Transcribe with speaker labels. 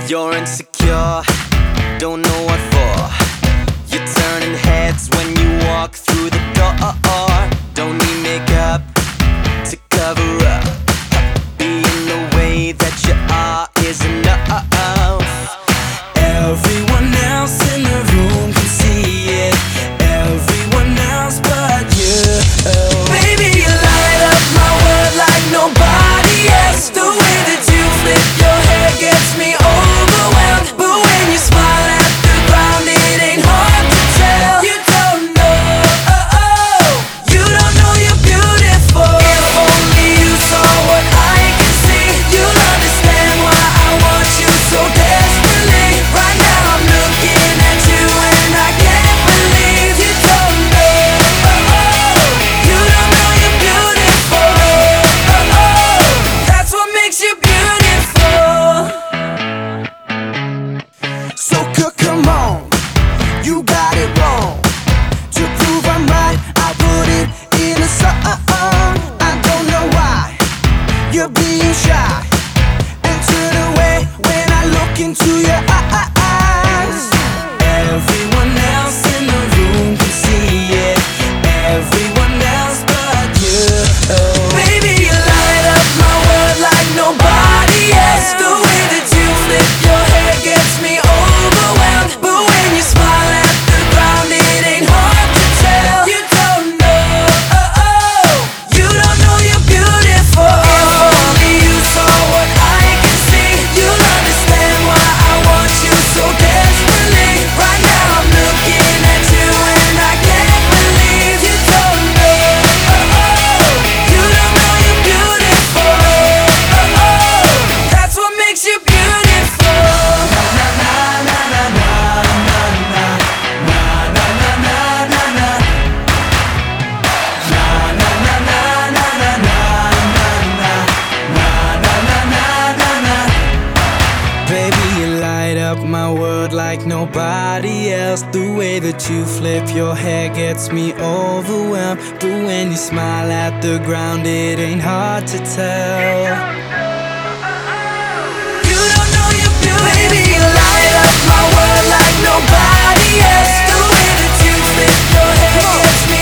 Speaker 1: You're insecure, don't know what for. You're turning heads when you walk through the door. Don't need makeup to cover up. Being the way that you are is enough. Everyone else in the room can see it. Everyone else but you. Baby, you light up my world like nobody else. The way that you flip your hair gets me overwhelmed. But when you smile at the ground, it ain't hard to tell. You don't know, you don't know you're beautiful. If only you saw what I can see, you'll understand why I want you so desperately. Right now I'm looking at you and I can't believe you don't know, you don't know you're beautiful. That's what makes you beautiful. So come on, you got it wrong. To prove I'm right, I put it in a song. I don't know why you're being shy and turn away when I look into your eyes. Everyone else in the room can see it. Everyone else but you. Baby, you light up my world like nobody else. The way that you flip your hair gets me overwhelmed. But when you smile at the ground, it ain't hard to tell. You don't know, you don't know you're beautiful. If only you saw what I can see, you'll understand why I want you so desperately. Right now I'm looking at you and I can't believe you don't know, you don't know you're beautiful. That's what makes you beautiful. Baby, you light up my world like nobody else. The way that you flip your hair gets me overwhelmed. But when you smile at the ground, it ain't hard to tell. You don't know you're beautiful. Baby, you light up my world like nobody else. The way that you flip your hair gets me